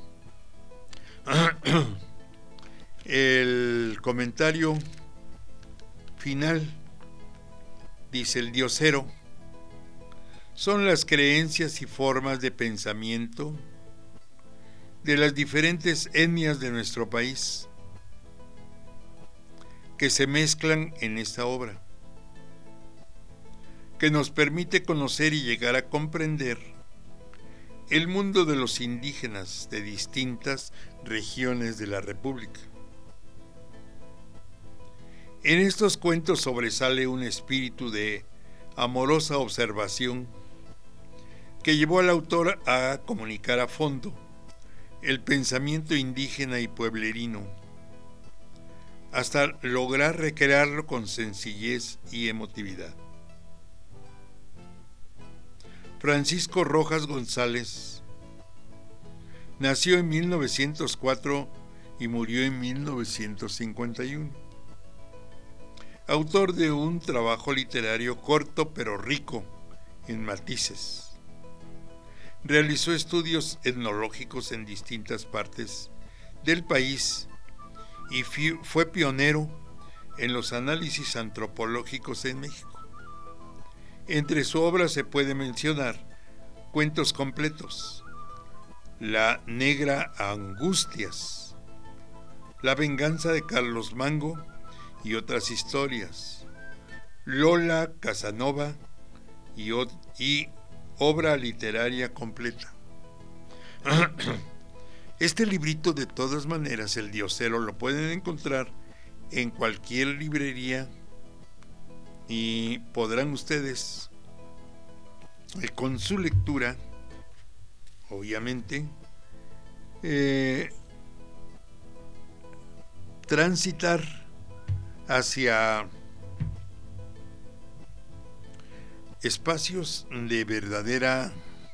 el comentario final. Dice: el diosero son las creencias y formas de pensamiento de las diferentes etnias de nuestro país que se mezclan en esta obra, que nos permite conocer y llegar a comprender el mundo de los indígenas de distintas regiones de la República. En estos cuentos sobresale un espíritu de amorosa observación que llevó al autor a comunicar a fondo el pensamiento indígena y pueblerino, hasta lograr recrearlo con sencillez y emotividad. Francisco Rojas González nació en mil novecientos cuatro y murió en mil novecientos cincuenta y uno. Autor de un trabajo literario corto pero rico en matices. Realizó estudios etnológicos en distintas partes del país y fue pionero en los análisis antropológicos en México. Entre su obra se puede mencionar Cuentos completos, La Negra Angustias, La Venganza de Carlos Mango y otras historias, Lola Casanova y, y obra literaria completa. Este librito, de todas maneras, El Diosero, lo pueden encontrar en cualquier librería y podrán ustedes, con su lectura, obviamente, eh, transitar hacia espacios de verdadera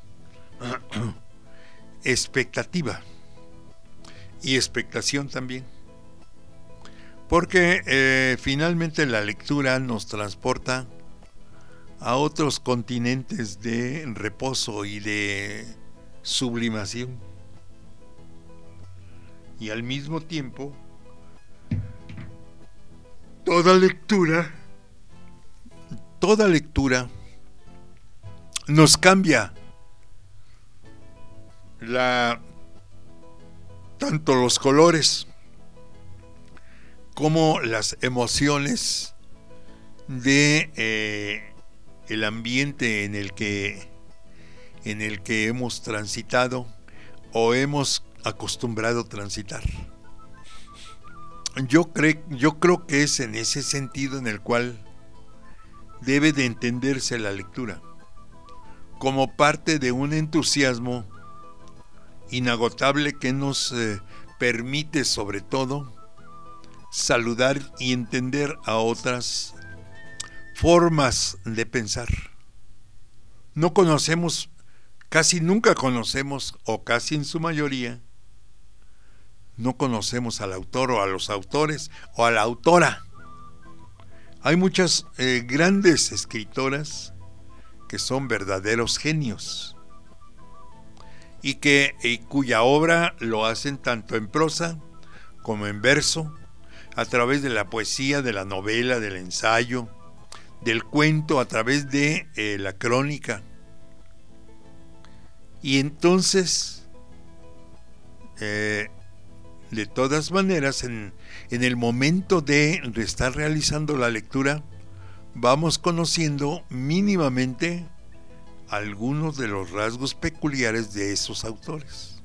expectativa y expectación también, porque eh, finalmente la lectura nos transporta a otros continentes de reposo y de sublimación, y al mismo tiempo toda lectura toda lectura nos cambia la tanto los colores como las emociones de eh, el ambiente en el que en el que hemos transitado o hemos acostumbrado a transitar. Yo creo, yo creo que es en ese sentido en el cual debe de entenderse la lectura, como parte de un entusiasmo inagotable que nos eh, permite, sobre todo, saludar y entender a otras formas de pensar. No conocemos, casi nunca conocemos, o casi en su mayoría, no conocemos al autor o a los autores o a la autora. Hay muchas eh, grandes escritoras que son verdaderos genios y que y cuya obra lo hacen tanto en prosa como en verso, a través de la poesía, de la novela, del ensayo, del cuento, a través de eh, la crónica. Y entonces, eh, de todas maneras, en, en el momento de estar realizando la lectura, vamos conociendo mínimamente algunos de los rasgos peculiares de esos autores.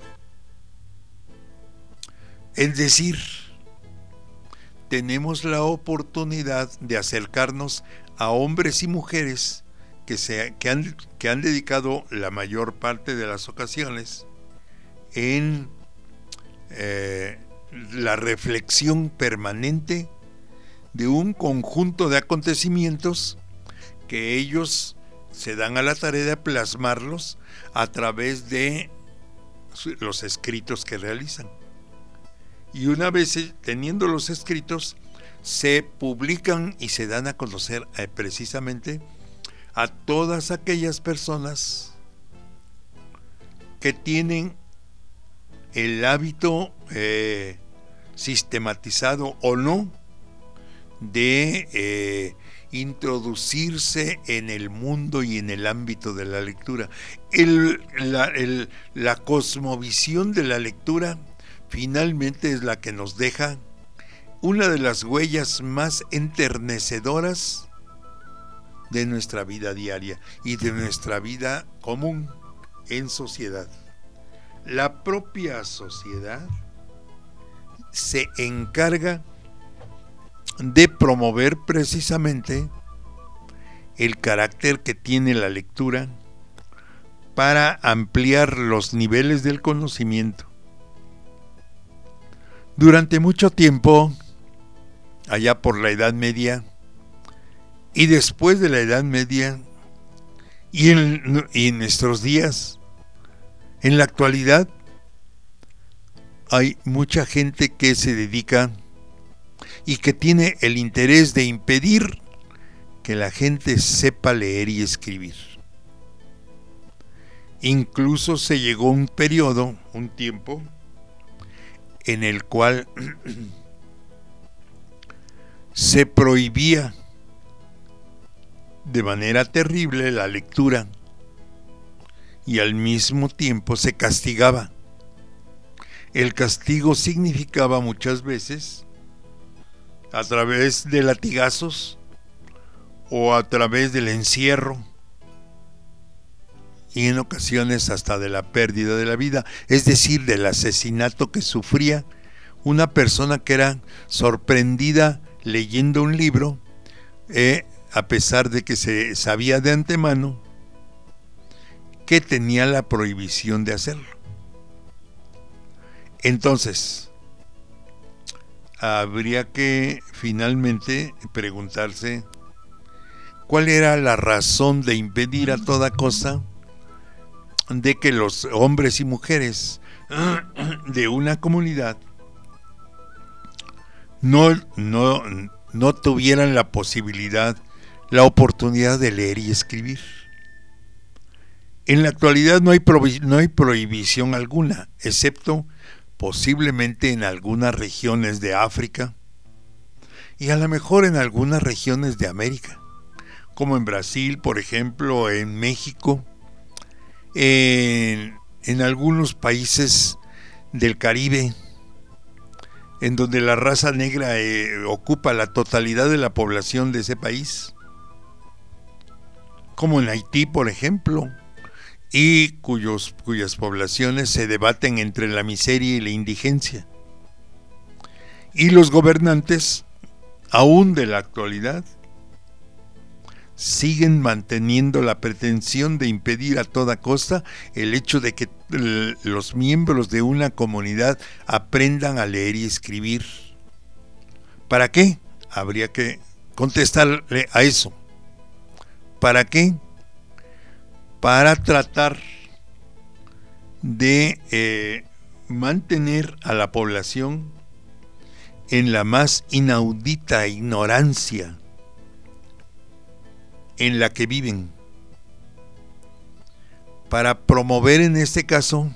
Es decir, tenemos la oportunidad de acercarnos a hombres y mujeres que, se, que, han, que han dedicado la mayor parte de las ocasiones en eh, la reflexión permanente de un conjunto de acontecimientos que ellos se dan a la tarea de plasmarlos a través de los escritos que realizan. Y una vez teniendo los escritos, se publican y se dan a conocer eh, precisamente a todas aquellas personas que tienen el hábito eh, sistematizado o no de eh, introducirse en el mundo y en el ámbito de la lectura. El, la, el, la cosmovisión de la lectura finalmente es la que nos deja una de las huellas más enternecedoras de nuestra vida diaria y de nuestra vida común en sociedad. La propia sociedad se encarga de promover precisamente el carácter que tiene la lectura para ampliar los niveles del conocimiento. Durante mucho tiempo, allá por la Edad Media y después de la Edad Media y en, y en nuestros días, en la actualidad, hay mucha gente que se dedica y que tiene el interés de impedir que la gente sepa leer y escribir. Incluso se llegó un periodo, un tiempo, en el cual se prohibía de manera terrible la lectura y al mismo tiempo se castigaba. El castigo significaba muchas veces a través de latigazos o a través del encierro y en ocasiones hasta de la pérdida de la vida, es decir, del asesinato que sufría una persona que era sorprendida leyendo un libro, eh, a pesar de que se sabía de antemano que tenía la prohibición de hacerlo. Entonces, habría que finalmente preguntarse cuál era la razón de impedir a toda costa de que los hombres y mujeres de una comunidad no, no, no tuvieran la posibilidad, la oportunidad de leer y escribir. En la actualidad no hay, prohibi- no hay prohibición alguna, excepto posiblemente en algunas regiones de África y a lo mejor en algunas regiones de América, como en Brasil, por ejemplo, en México, en, en algunos países del Caribe, en donde la raza negra eh, ocupa la totalidad de la población de ese país, como en Haití, por ejemplo, y cuyos, cuyas poblaciones se debaten entre la miseria y la indigencia. Y los gobernantes, aún de la actualidad, siguen manteniendo la pretensión de impedir a toda costa el hecho de que los miembros de una comunidad aprendan a leer y escribir. ¿Para qué? Habría que contestarle a eso. ¿Para qué? Para tratar de eh, mantener a la población en la más inaudita ignorancia en la que viven, para promover en este caso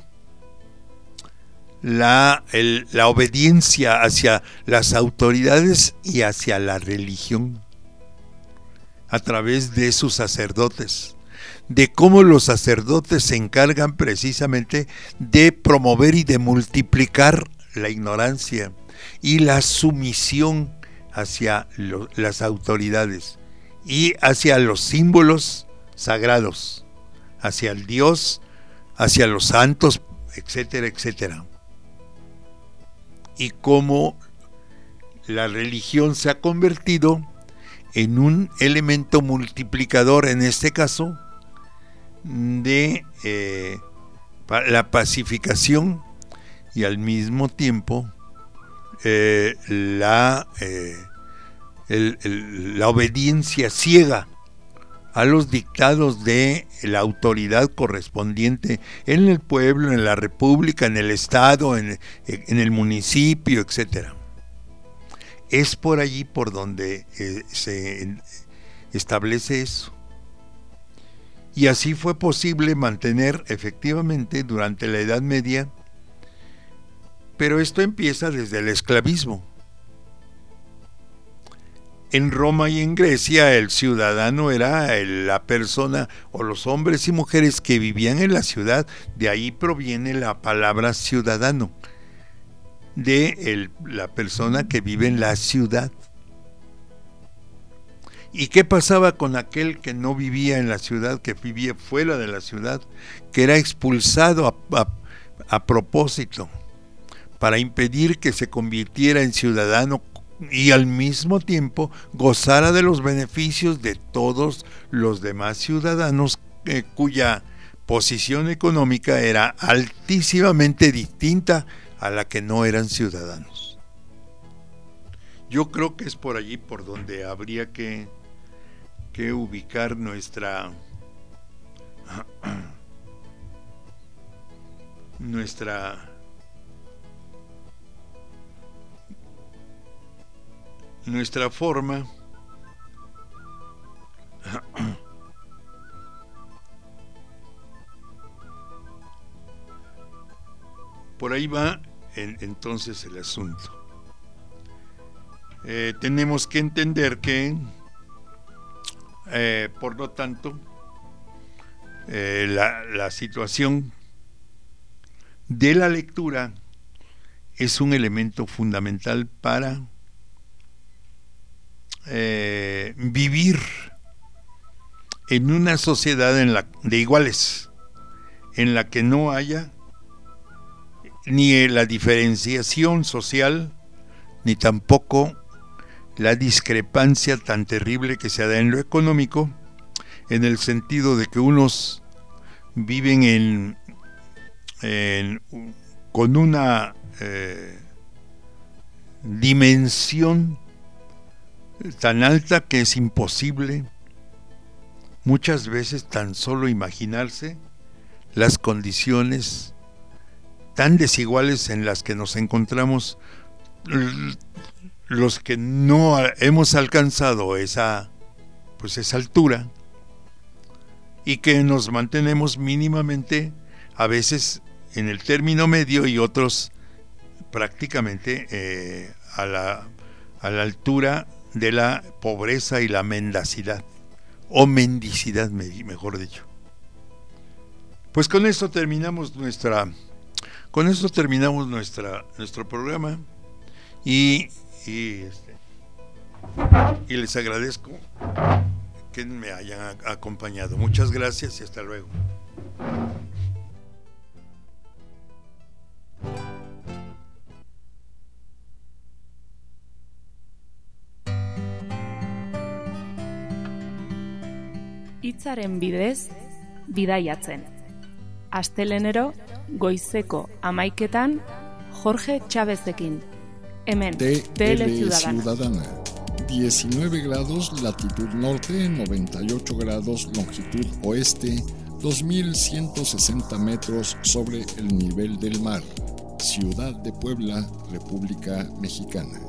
la, el, la obediencia hacia las autoridades y hacia la religión a través de sus sacerdotes, de cómo los sacerdotes se encargan precisamente de promover y de multiplicar la ignorancia y la sumisión hacia lo, las autoridades y hacia los símbolos sagrados, hacia el Dios, hacia los santos, etcétera, etcétera. Y cómo la religión se ha convertido en un elemento multiplicador, en este caso, de eh, la pacificación y al mismo tiempo eh, la, eh, el, el, la obediencia ciega a los dictados de la autoridad correspondiente en el pueblo, en la república, en el estado, en, en el municipio, etcétera. Es por allí por donde eh, se establece eso. Y así fue posible mantener efectivamente durante la Edad Media, pero esto empieza desde el esclavismo. En Roma y en Grecia el ciudadano era el, la persona o los hombres y mujeres que vivían en la ciudad. De ahí proviene la palabra ciudadano, de el, la persona que vive en la ciudad. ¿Y qué pasaba con aquel que no vivía en la ciudad, que vivía fuera de la ciudad, que era expulsado a, a, a propósito para impedir que se convirtiera en ciudadano y al mismo tiempo gozara de los beneficios de todos los demás ciudadanos eh, cuya posición económica era altísimamente distinta a la que no eran ciudadanos? Yo creo que es por allí por donde habría que, que ubicar nuestra nuestra nuestra forma por ahí va en, entonces el asunto. Eh, tenemos que entender que eh, por lo tanto eh, la, la situación de la lectura es un elemento fundamental para Eh, vivir en una sociedad en la, de iguales, en la que no haya ni la diferenciación social, ni tampoco la discrepancia tan terrible que se da en lo económico, en el sentido de que unos viven en, en con una eh, dimensión tan alta que es imposible muchas veces tan solo imaginarse las condiciones tan desiguales en las que nos encontramos los que no hemos alcanzado esa pues esa altura y que nos mantenemos mínimamente a veces en el término medio y otros prácticamente eh, a la a la altura de la pobreza y la mendacidad, o mendicidad, mejor dicho. Pues con esto terminamos nuestra, con esto terminamos nuestra, nuestro programa y, y, este, y les agradezco que me hayan acompañado. Muchas gracias y hasta luego. Hitzaren bidez, bidaiatzen. Astelenero, goizeko hamaiketan, Jorge Chávezekin. Hemen, T Tele L Ciudadana. Ciudadana. diecinueve grados latitud norte, noventa y ocho grados longitud oeste, dos mil ciento sesenta metros sobre el nivel del mar. Ciudad de Puebla, República Mexicana.